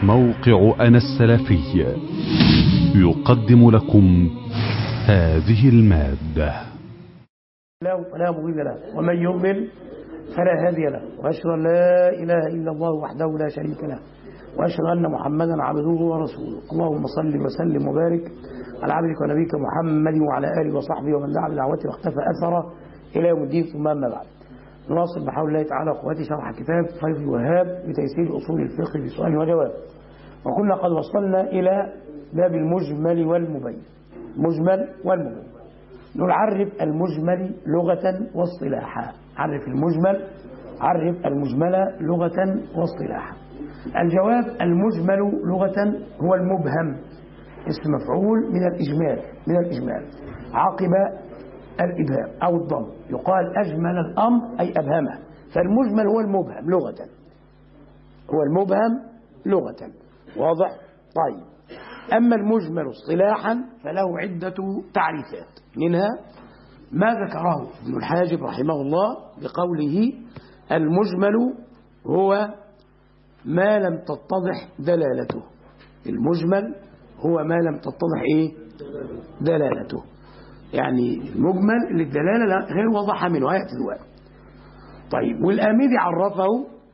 موقع أنا السلفي يقدم لكم هذه المادة. فلا مضل له ومن يضلل فلا هادي له، وأشهد أن لا إله إلا الله وحده لا شريك له، وأشهد أن محمدا عبده ورسوله. اللهم صل وسلم وبارك على عبدك ونبيك محمد وعلى آله وصحبه ومن دعا بدعوته واختفى أثره إلى يوم الدين. ثم أما بعد، نواصل بحول الله تعالى أخواتي شرح كتاب فيض الوهاب بتيسير أصول الفقه بسؤال وجواب، وكنا قد وصلنا إلى باب المجمل والمبين. مجمل والمبين، نعرف المجمل لغة واصطلاحا. عرف المجمل، عرف المجمل لغة واصطلاحا. الجواب: المجمل لغة هو المبهم، اسم مفعول من الإجمال عقب الإبهام أو الضم، يقال أجمل الأمر أي أبهمه. فالمجمل هو المبهم لغة، هو المبهم لغة. واضح؟ طيب، أما المجمل اصطلاحا فله عدة تعريفات، منها ما ذكره ابن الحاجب رحمه الله بقوله: المجمل هو ما لم تتضح دلالته. المجمل هو ما لم تتضح دلالته، يعني المجمل اللي الدلالة غير واضحة منه، هيأتي دلوقتي. طيب، والآمدي عرفه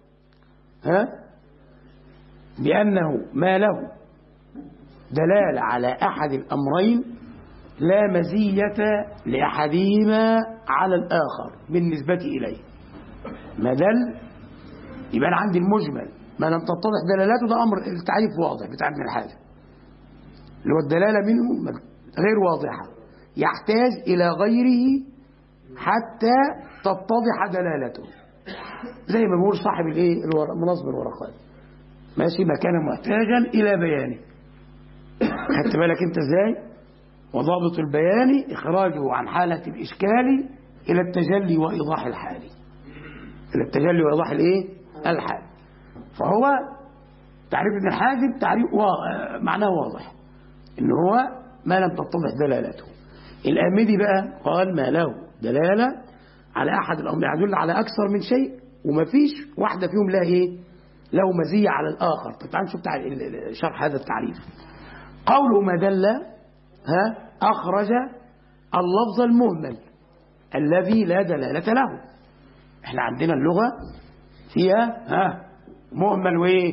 بأنه ما له دلالة على أحد الأمرين لا مزية لأحدهما على الآخر بالنسبة إليه. ما دل يبقى عندي المجمل ما لم تتضح دلالته، ده أمر التعريف واضح بتاع ابن الحاجب، اللي هو الدلالة منه غير واضحة، يحتاج إلى غيره حتى تتضح دلالته. زي ما بيقول صاحب منظم الورقات، ماشي، ما كان محتاجا إلى بيانه. خدت بالك أنت إزاي؟ وضابط البيان إخراجه عن حالة الإشكال إلى التجلي وإيضاح الحال، إلى التجلي وإيضاح الحال. فهو تعريف ابن الحاجب تعريف معناه واضح، إن هو ما لم تتضح دلالته. الآمدي بقى قال ما له دلالة على أحد الأمر، يدل على أكثر من شيء وما فيش واحدة فيهم له مزية على الآخر. طب تعال نشوف شرح هذا التعريف. قوله ما دل أخرج اللفظ المهمل الذي لا دلالة له. احنا عندنا اللغة فيها مهمل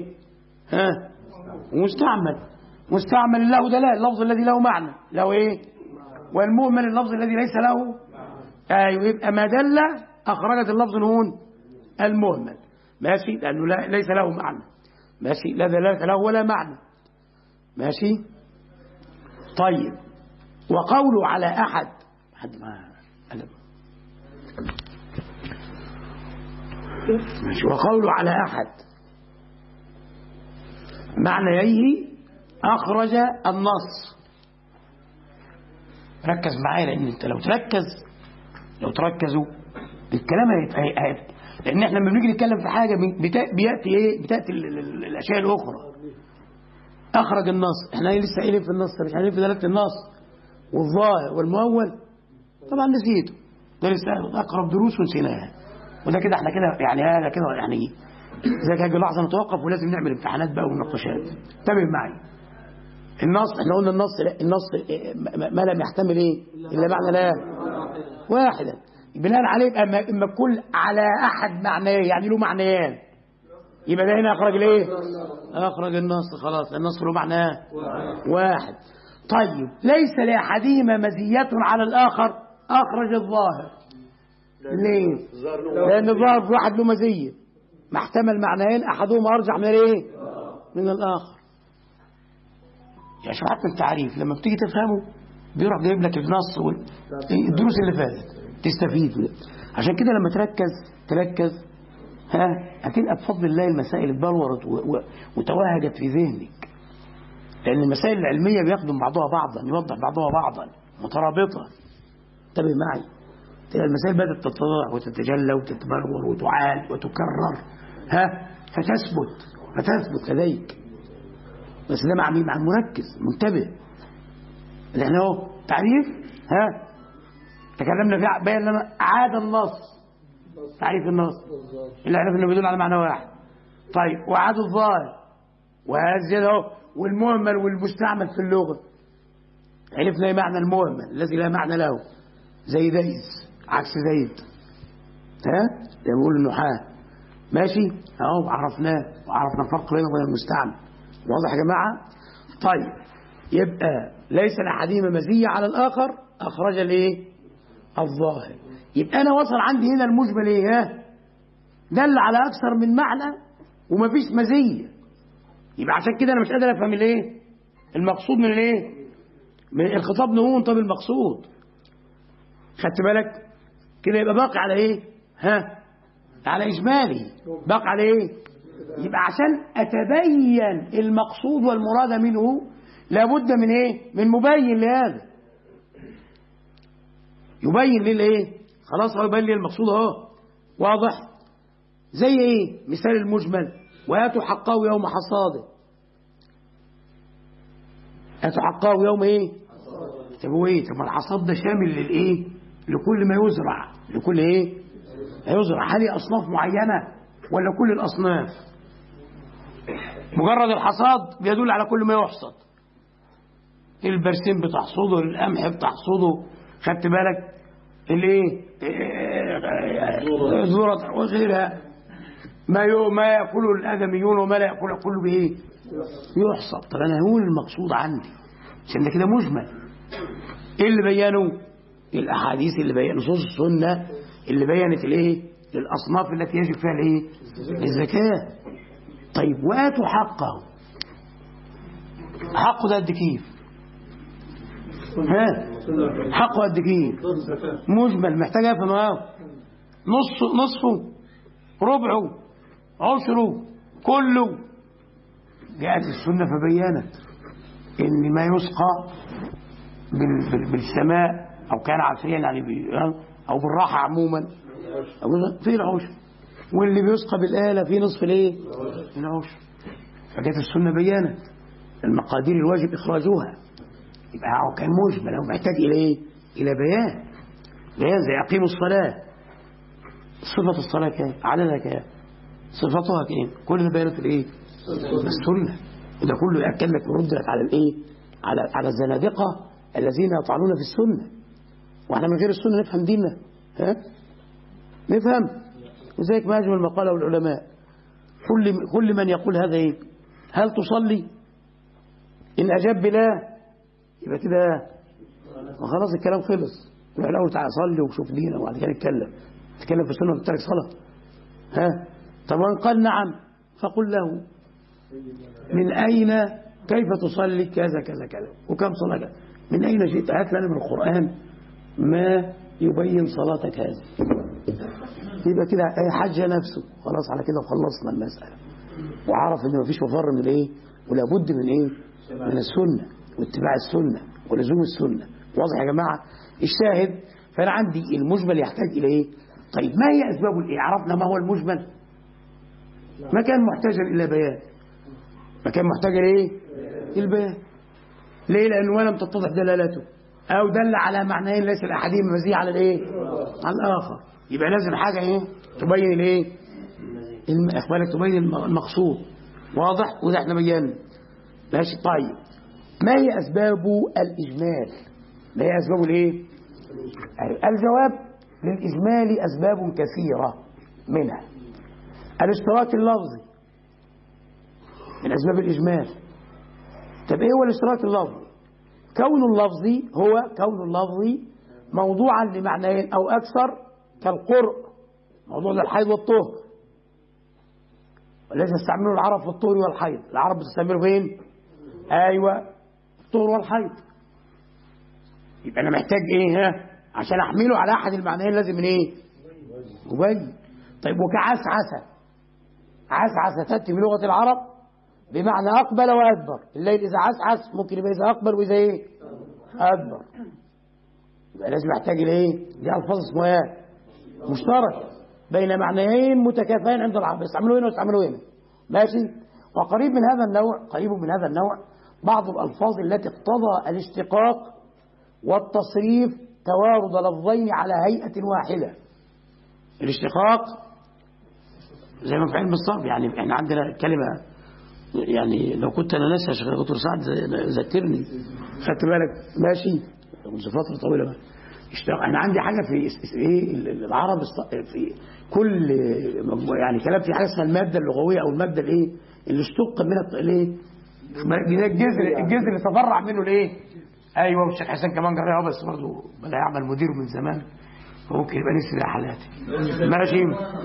مستعمل له دلالة، اللفظ الذي له معنى له والمهمل اللفظ الذي ليس له. يبقى ما دل أخرجت اللفظ هون المهمل، ماشي، لأنه ليس له معنى، ماشي، لا دلالة له ولا معنى، ماشي. طيب، وقوله على أحد ماشي، وقوله على أحد معنيه أخرج النص. ركز معايا، لأن أنت لو تركزوا الكلام لأن احنا لما بنيجي نتكلم في حاجة بتأتي الأشياء الأخرى. أخرج النص، احنا لسه قايلين في النص، مش عارفين في دلالة النص والظاهر والمؤول. طبعا نسيته، ده لسه أقرب دروس ونسيناها، وده كده احنا كده يعني هذا كده يعني زي هاجي لحظة نتوقف ولازم نعمل امتحانات بقى ومناقشات. انتبه معي. النص احنا قلنا النص ما لم يحتمل إلا معنى لا واحدا، بناء عليه اما كل على أحد معناه يعني له معنيان، يبقى ده هنا أخرج أخرج النص. خلاص، النص له معناه واحد. طيب، ليس لأحدهما مزية على الآخر، أخرج الظاهر. ليه؟ لأن الظاهر في واحد له مزية، ما احتمل معنيين أحدهما أرجح من الآخر. يعني شوف حتى التعريف لما بتيجي تفهمه بيروح جايب لك النص والدروس اللي فاتت تستفيد. عشان كده لما تركز هتلقى بفضل الله المسائل اتبلورت وتوهجت في ذهنك، لأن المسائل العلمية بيخدم بعضها بعضا، يوضح بعضها بعضا، مترابطة. انتبه معي، تلاقي المسائل بدأت تتضح وتتجلى وتتبلور وتعاد وتكرر فتثبت لديك. بس ده مع مين؟ مع المركز منتبه. احنا اهو تعريف تكلمنا فيه، بين لنا عاد النص، تعريف النص اللي عرفنا انه بيدل على معنى واحد. طيب، وعاد الظاهر وهذا اهو. والمهمل والمستعمل في اللغة عرفنا ايه معنى المهمل الذي لا معنى له، زي دايس عكس زيد، ها زي ما بيقول النحاة، ماشي اهو، عرفناه وعرفنا الفرق بينه وبين المستعمل. واضح يا جماعة؟ طيب يبقى ليس لأحدهما مزية على الآخر، أخرج الايه؟ الظاهر. يبقى أنا وصل عندي هنا المجمل ايه؟ ها دل على أكثر من معنى ومفيش مزية. يبقى عشان كده أنا مش قادر أفهم الايه؟ المقصود من الايه؟ من الخطاب نهون. طب المقصود خدت بالك كده؟ يبقى باقي على ايه؟ ها على إجمالي، باقي على ايه؟ يبقى عشان أتبين المقصود والمراد منه لابد من ايه؟ من مبين لهذا، يبين لي الايه؟ خلاص هو يبين لي المقصود اهو. واضح؟ زي ايه؟ مثال المجمل: وآتوا حقه يوم حصاده. آتوا حقه يوم ايه؟ طب هو ايه؟ طب الحصاد ده شامل للايه؟ لكل ما يزرع، لكل ايه؟ يزرع. هل هي اصناف معينه ولا كل الاصناف؟ مجرد الحصاد بيدل على كل ما يحصد، البرسيم بتحصده، القمح بتحصده، خدت بالك؟ الايه؟ الذرة وغيرها، ما يأكله الآدميون وما لا يأكله كله بايه؟ يحصد. طب انا هقول المقصود عندي عشان ده كده مجمل. ايه اللي بينوا؟ الاحاديث اللي بينوا، نصوص السنه اللي بينت الايه؟ الاصناف التي يجب فيها الايه؟ الزكاه. طيب وآتوا حقه، حقه ده قد كيف؟ ها حقه قد كيف؟ مجمل، محتاج افهم اهو. نصفه، ربعه، عشره، كله. جاءت السنه فبينت ان ما يسقى بالسماء او كان عافيا يعني او بالراحه عموما أو في العشر، واللي بيسقى بالآلة في نصف الايه؟ العشر. فجاءت السنه بينت المقادير الواجب اخراجها. يبقى هو كان مجمل، هو محتاج الى ايه؟ الى بيان زي اقيموا الصلاه. صفه الصلاه كام؟ عددها كام؟ صفتها كام؟ كل ده بيانت الايه؟ السنه. وده كله ياكد لك ردت على الايه؟ على الزنادقه الذين يطعنون في السنه. واحنا من غير السنه نفهم ديننا؟ ها نفهم؟ وذلك ما اجمل ما قاله العلماء: كل من يقول هذا ايه؟ هل تصلي؟ ان اجاب بلا يبقى كده وخلاص الكلام خلص. روح الاول تعالى صلي وشوف دينك وبعد كده نتكلم في السنه وتترك صلاه. ها طب وان قال نعم فقل له من اين، كيف تصلي كذا كذا كذا وكم صلاه، من اين شئت، هات لنا من القران ما يبين صلاتك هذه. يبقى كده حج نفسه. خلاص على كده وخلصنا المساله، وعرف ان مفيش مفر من الايه؟ ولا بد من ايه؟ من السنه واتباع السنه ولزوم السنه. واضح يا جماعه؟ الشاهد، فانا عندي المجمل يحتاج الى ايه؟ طيب ما هي اسباب الايه؟ عرفنا ما هو المجمل، ما كان محتاجا الى بيان، ما كان محتاجا لايه؟ البيان. ليه؟ لانه لم تتضح دلالته او دل على معنيين ليس الاحدهما مزية على الايه؟ على الاخر. يبقى لازم حاجه ايه؟ تبين الايه؟ اخبارك تبين المقصود. واضح؟ وده احنا بينا. ماشي. طيب ما هي اسباب الاجمال؟ ما هي اسباب الايه؟ الجواب: للاجمال اسباب كثيره، منها الاشتراك اللفظي من اسباب الاجمال. طب ايه هو الاشتراك اللفظي؟ كون اللفظ موضوعا لمعنيين او اكثر، كالقرء، موضوع للحيض والطهر، والذي يستعمله العرب في الطهر والحيض. العرب بتستعمله فين؟ ايوه الطهر والحيض. يبقى انا محتاج ايه؟ ها عشان احمله على احد المعنيين لازم من ايه؟ مبين. طيب وكعسعسه، عسعسه تاتي بلغه العرب بمعنى اقبل وادبر. الليل اذا عسعس ممكن يبقى اذا اقبل واذا ايه؟ ادبر. يبقى لازم احتاج لايه؟ دي الفاظ اسمها ايه؟ مشترك بين معنيين متكافئين عند العرب، يستعملوا هنا ويستعملوا هنا. ماشي. وقريب من هذا النوع بعض الالفاظ التي اقتضى الاشتقاق والتصريف توارد لفظين على هيئه واحده. الاشتقاق زي ما في علم الصرف، يعني احنا عندنا كلمه يعني لو كنت انا ناسي يا شيخ دكتور سعد ذكرني. خدت بالك؟ ماشي منذ فتره طويله بقى. انا عندي حاجه في ايه العرب في كل يعني كلام في حاجه اسمها الماده اللغويه او الماده الايه اللي اشتق من الايه الجذر اللي تفرع منه الايه. ايوه والشيخ حسن كمان جرى بس برضه بدا يعمل مدير من زمان فممكن يبقى نسي رحلاتي. ماشي.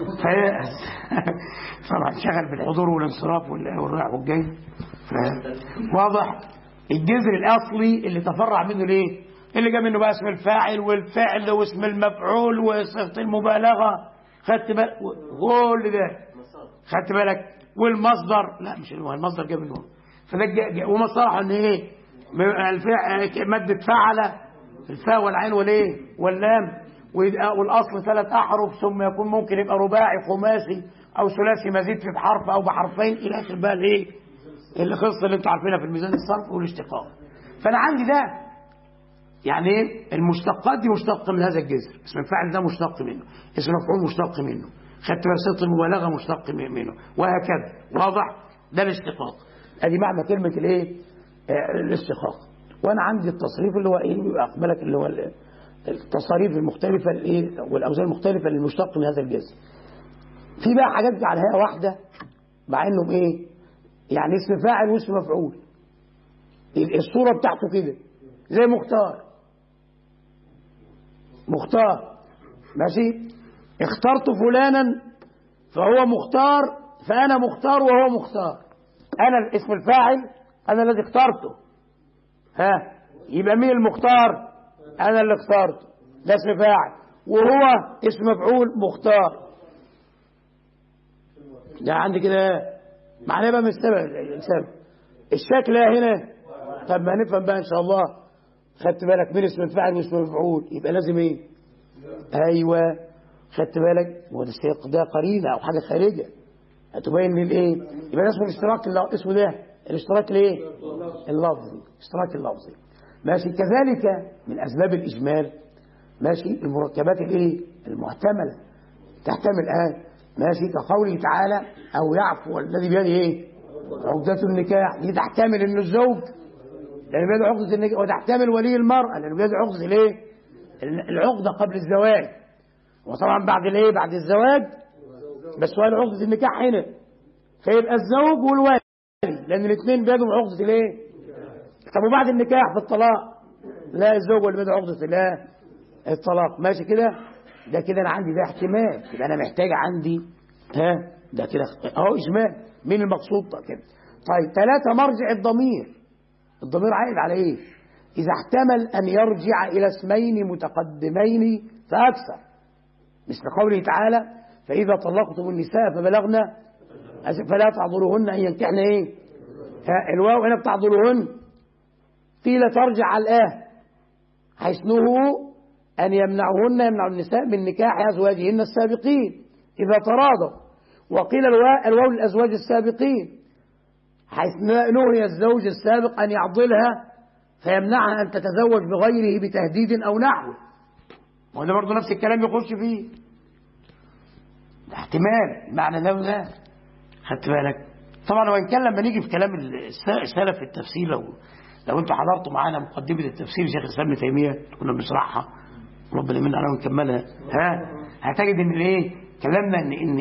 طبعا شغل بالحضور والانصراف والرايح والجاي. واضح؟ الجذر الاصلي اللي تفرع منه الايه اللي جاء منه بقى اسم الفاعل والفعل واسم المفعول وصيغه المبالغه. خدت بالك؟ كل ده خدت بالك؟ والمصدر لا مش المصدر جاء منه فده ومصطلح ان ايه ماده فعل الفاء والعين والايه واللام والاصل 3 احرف ثم يكون ممكن يبقى رباعي خماسي او ثلاثي مزيد في بحرف او بحرفين الى اخر بقى الايه القصه اللي انتوا عارفينها في الميزان الصرف والاشتقاق. فانا عندي ده يعني ايه المشتقات دي مشتق من هذا الجذر. اسم الفاعل ده مشتق منه، اسم المفعول مشتق منه، خدت صيغه المبالغه مشتق منه وهكذا. واضح؟ ده الاشتقاق. ادي معنى كلمه الايه الاشتقاق. وانا عندي التصريف اللي هو ايه اقبلك اللي هو التصاريف المختلفه الايه والاوزان المختلفه للمشتق من هذا الجذر. في بقى حاجات على هيئه واحده مع انهم ايه يعني اسم فاعل واسم مفعول الصوره بتاعته كده زي مختار ماشي. اخترت فلانا فهو مختار فانا مختار وهو مختار. انا اسم الفاعل انا الذي اخترته يبقى مين المختار؟ انا اللي اخترته ده اسم فاعل وهو اسم مفعول مختار. ده عندي كده معناه بقى السبب الشكل هنا. طب ما هنفهم بقى ان شاء الله. خدت بالك من اسم الفاعل واسم المفعول يبقى لازم ايه ايوه خدت بالك هو السياق ده قرينه او حاجه خارجه هتبين لي الايه يبقى اسمه الاشتراك اسمه ده الاشتراك الايه اللفظي الاشتراك اللفظي. ماشي. كذلك من اسباب الاجمال ماشي المركبات الايه المحتمله تحتمل ماشي كقوله تعالى او يعفو الذي بيده ايه عقدة النكاح دي تحتمل ان الزوج لان بيده عقدة النكاح وتحتمل ولي المرأة لان بيده عقدة الايه العقدة قبل الزواج وطبعا بعد الايه بعد الزواج بس هو عقدة النكاح هنا فيبقى الزوج والولي لان الاثنين بيدهم عقدة الايه. طب وبعد النكاح في الطلاق لا الزوج اللي بيده عقدة الايه الطلاق. ماشي كده. ده كده انا عندي ده احتمال يبقى انا محتاج عندي ده كده اهو اجمال مين المقصود كده. طيب 3 مرجع الضمير عائد على ايه اذا احتمل ان يرجع الى اسمين متقدمين فاكثر مثل قوله تعالى فاذا طلقتم النساء فبلغن فلا تعذروهن ان ينكحن ايه الواو هنا بتعذروهن قيل ترجع على حيث نهوا أن يمنع النساء من نكاح أزواجهن السابقين إذا تراضوا وقيل الواو للأزواج السابقين حيث نهي الزوج السابق أن يعضلها فيمنعها أن تتزوج بغيره بتهديد أو نحوه. وده برضه نفس الكلام يخش فيه احتمال معنى ده وده. خدت بالك؟ طبعا وإن كان لما نيجي في كلام السلف في التفسير لو انتوا حضرتوا معانا مقدمة التفسير شيخ الإسلام ابن تيمية كنا بنشرحها ربنا يمن علينا ونكملها هتجد ان الايه كلامنا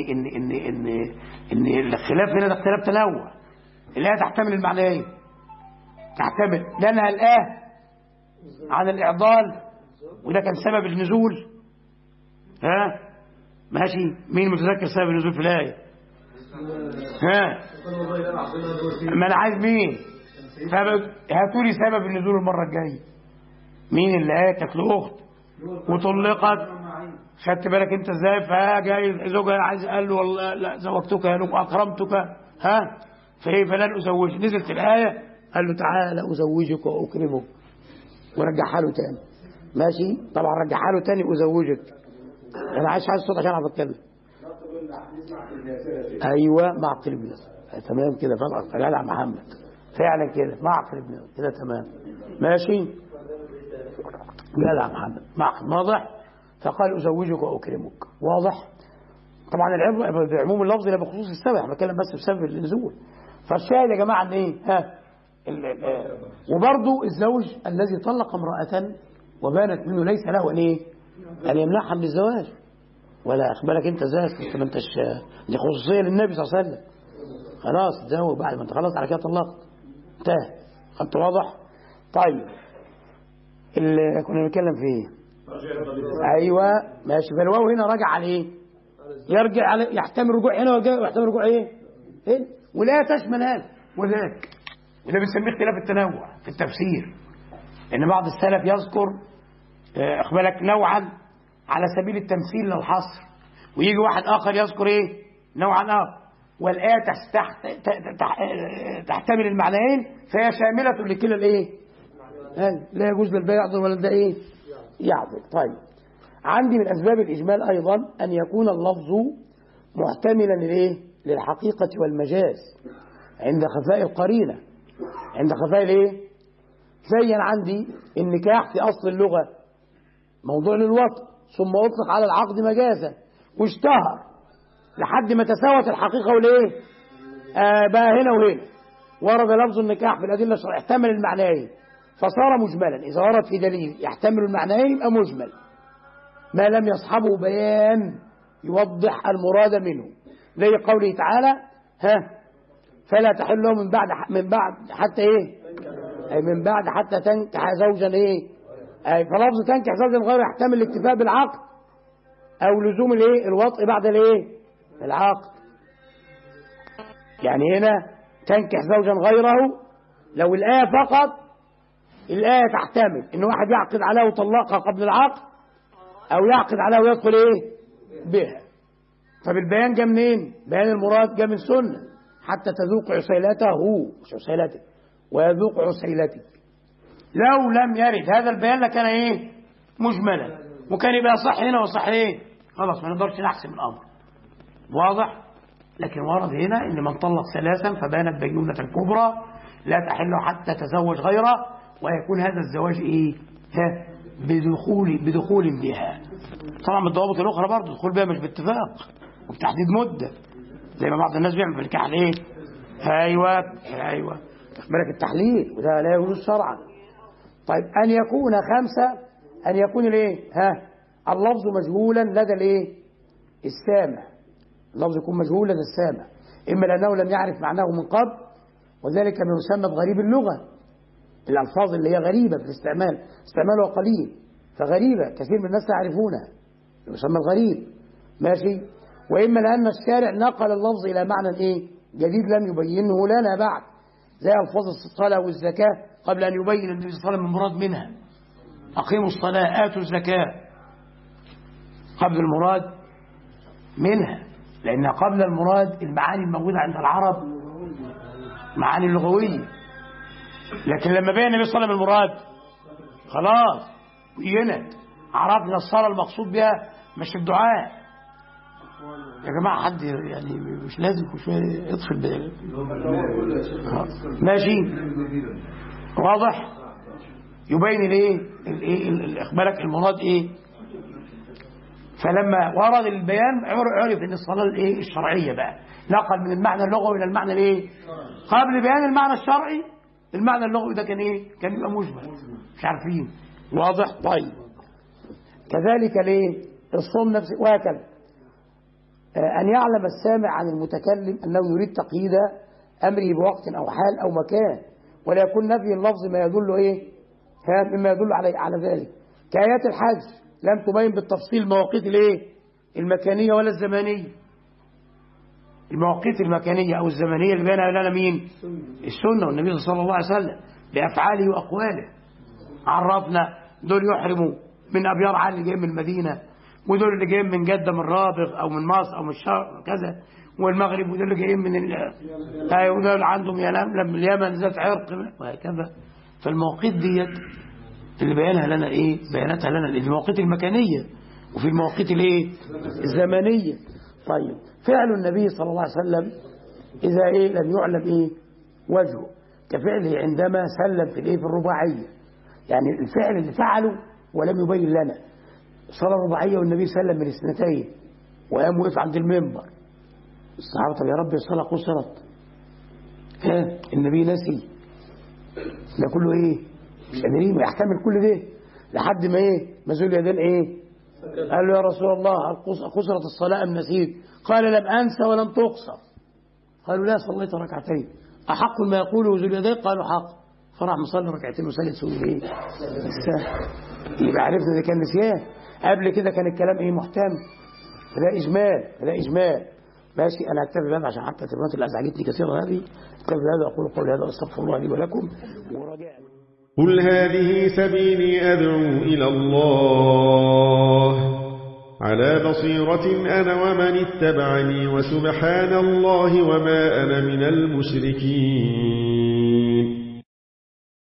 ان الخلاف هنا ده اختلاف تنوع. الايه تحتمل المعنيين تحتمل لانها عن الاعضال وده كان سبب النزول ماشي. مين متذكر سبب النزول في الايه ما انا عايز مين هاتوا لي سبب النزول المره الجايه. مين اللي كانت له اخت وطلقت خدت بالك انت ازاي فجاي زوجها عايز قال له والله لا زوجتك واكرمتك فلن ازوجك. نزلت الايه قال له تعالى ازوجك واكرمك ورجعها له تاني. ماشي. طبعا رجعها له تاني ازوجك. انا عايز صوتك عشان اعرف اتكلم. ايوه معقل ابن تمام كده فقط قال محمد فعلا كده معقل ابن كده تمام ماشي. لا محمد واضح. فقال أزوجك وأكرمك. واضح. طبعا بعموم اللفظ لا بخصوص السبب احنا بنتكلم بس بسبب النزول. فالشاهد يا جماعة ان ايه وبرضه الزوج الذي طلق امرأة وبانت منه ليس له ان ايه ان يمنعها من الزواج، ولا اخبرك انت ازاي ما انتش، دي خصوصية للنبي صلى الله عليه وسلم. خلاص تزوج بعد ما انت خلاص على كده طلقت انتهى. خدت واضح؟ طيب اللي كنا بنتكلم فيه ايوه ماشي. فالواو هنا راجع على ايه؟ يرجع على يحتمل رجوع هنا ويحتمل رجوع ايه؟ هنا. ولا تشمل هذا وذاك، وده بنسميه اختلاف التنوع في التفسير. ان بعض السلف يذكر اخبارك نوعا على سبيل التمثيل للحصر، ويجي واحد اخر يذكر ايه؟ نوعا اخر، والآية تحتمل المعنيين فهي شاملة لكلا الايه؟ لا يجوز للبيع يعذر ولا ده ايه؟ يعذر. طيب عندي من اسباب الاجمال ايضا ان يكون اللفظ محتملا للايه؟ للحقيقة والمجاز عند خفاء القرينة، عند خفاء الايه؟ زي عندي النكاح في اصل اللغة موضوع للوطء، ثم اطلق على العقد مجازا واشتهر لحد ما تساوت الحقيقة والايه؟ بقى هنا وهنا ورد لفظ النكاح في الأدلة الشرعية احتمل المعنيين فصار مجملا. إذا ورد في دليل يحتمل المعنيين يبقى مجمل ما لم يصحبه بيان يوضح المراد منه، زي قوله تعالى فلا تحل له من بعد حتى ايه؟ أي من بعد حتى تنكح زوجا ايه؟ أي فلفظ تنكح زوجا غير يحتمل الاكتفاء بالعقد أو لزوم الايه؟ الوطء بعد الايه؟ العقد. يعني هنا تنكح زوجا غيره لو الآية فقط، الآية تحتمل إن واحد يعقد عليها وطلقها قبل العقد أو يعقد عليها ويدخل إيه؟ بها. فبالبيان جاء منين؟ بيان المراد جاء من السنة حتى تذوق عسيلته مش عسيلتك ويذوق عسيلتك. لو لم يرد هذا البيان لكان إيه؟ مجملا، وكان يبقى صح هنا وصح إيه؟ خلاص ما نقدرش نحسم الأمر. واضح؟ لكن ورد هنا إن من طلق ثلاثا فبانت بينونة الكبرى لا تحل حتى تزوج غيره، ويكون هذا الزواج إيه؟ بدخول بها. طبعا بالضوابط الأخرى برضه دخول بها مش باتفاق وبتحديد مدة زي ما بعض الناس بيعمل في النكاح الإيه؟ أيوه بالك التحليل وده لا يجوز شرعا. طيب أن يكون خمسة، أن يكون الإيه؟ اللفظ مجهولا لدى الإيه؟ السامع. اللفظ يكون مجهول لدى السامع، إما لأنه لم يعرف معناه من قبل، وذلك ما يسمى بغريب اللغة، الألفاظ اللي هي غريبة في الاستعمال، استعمالها قليل فغريبة كثير من الناس لا يعرفونها، يسمى الغريب. ماشي. وإما لأن الشارع نقل اللفظ إلى معنى إيه؟ جديد لم يبينه لنا بعد، زي ألفاظ الصلاة والزكاة قبل أن يبين النبي صلى الله عليه وسلم المراد منها. أقيموا الصلاة آتوا الزكاة قبل المراد منها، لأن قبل المراد المعاني الموجودة عند العرب معاني لغوية، لكن لما بين النبي صلى الله عليه وسلم المراد خلاص بينت، عرفنا الصلاة المقصود بها مش الدعاء. يا جماعة حد يعني مش لازم كل شوية يطفي ماشي. واضح؟ يبين الايه؟ اخبارك المراد ايه؟ فلما ورد البيان عرف ان الصلاه الايه؟ الشرعيه بقى نقل من المعنى اللغوي الى المعنى الايه؟ قبل بيان المعنى الشرعي المعنى اللغوي ده كان ايه؟ كان يبقى مجمل مش عارفين. واضح؟ طيب كذلك ليه؟ الصوم نفسه وهكذا. ان يعلم السامع عن المتكلم انه يريد تقييد امره بوقت او حال او مكان، ولا يكون نفي اللفظ ما يدل ايه؟ مما يدل على ذلك، كآيات الحج لم تبين بالتفصيل مواقيت الايه؟ المكانيه ولا الزمانيه. المواقيت المكانيه او الزمانيه اللي بينها لنا مين؟ السنه والنبي صلى الله عليه وسلم بافعاله واقواله. عرفنا دول يحرموا من ابيار علي اللي جايين من المدينه، ودول اللي جايين من جده من رابغ او من مصر او من الشرق كذا والمغرب، ودول اللي جايين من ودول عندهم اليمن ذات عرق وهكذا. فالمواقيت ديت اللي بيانها لنا ايه؟ بياناتها لنا المواقيت المكانيه وفي المواقيت الايه؟ الزمنيه. طيب فعل النبي صلى الله عليه وسلم اذا ايه؟ لم يعلم ايه؟ وجهه، كفعله عندما سلم في الايه؟ في الرباعيه، يعني الفعل اللي فعله ولم يبين لنا. صلاه رباعيه والنبي سلم من اثنتين وقام وقف عند المنبر، الصحابه طب يا رب الصلاه قصرت، النبي نسي ده كله ايه؟ مش قادرين ويحتمل كل ده لحد ما ايه؟ ما ذو اليدين ايه؟ قال له يا رسول الله قصرت الصلاة أم نسيت؟ قال لم أنسى ولم تقصر. قالوا لا صليت ركعتين. أحق ما يقوله ذو اليدين؟ قالوا حق. فراح مصلي ركعتين وسجد سجود ايه؟ السهل. يبقى عرفنا ده كان نسيان. قبل كده كان الكلام ايه؟ محتمل. فده إجمال. ماشي. أنا أكتفي بهذا عشان حتى التليفونات اللي أزعجتني كثيرا هذه. أكتفي بهذا أقول قولي هذا أستغفر الله لي ولكم ورجاء. قل هذه سبيلي أدعو إلى الله على بصيرة أنا ومن اتبعني وسبحان الله وما أنا من المشركين.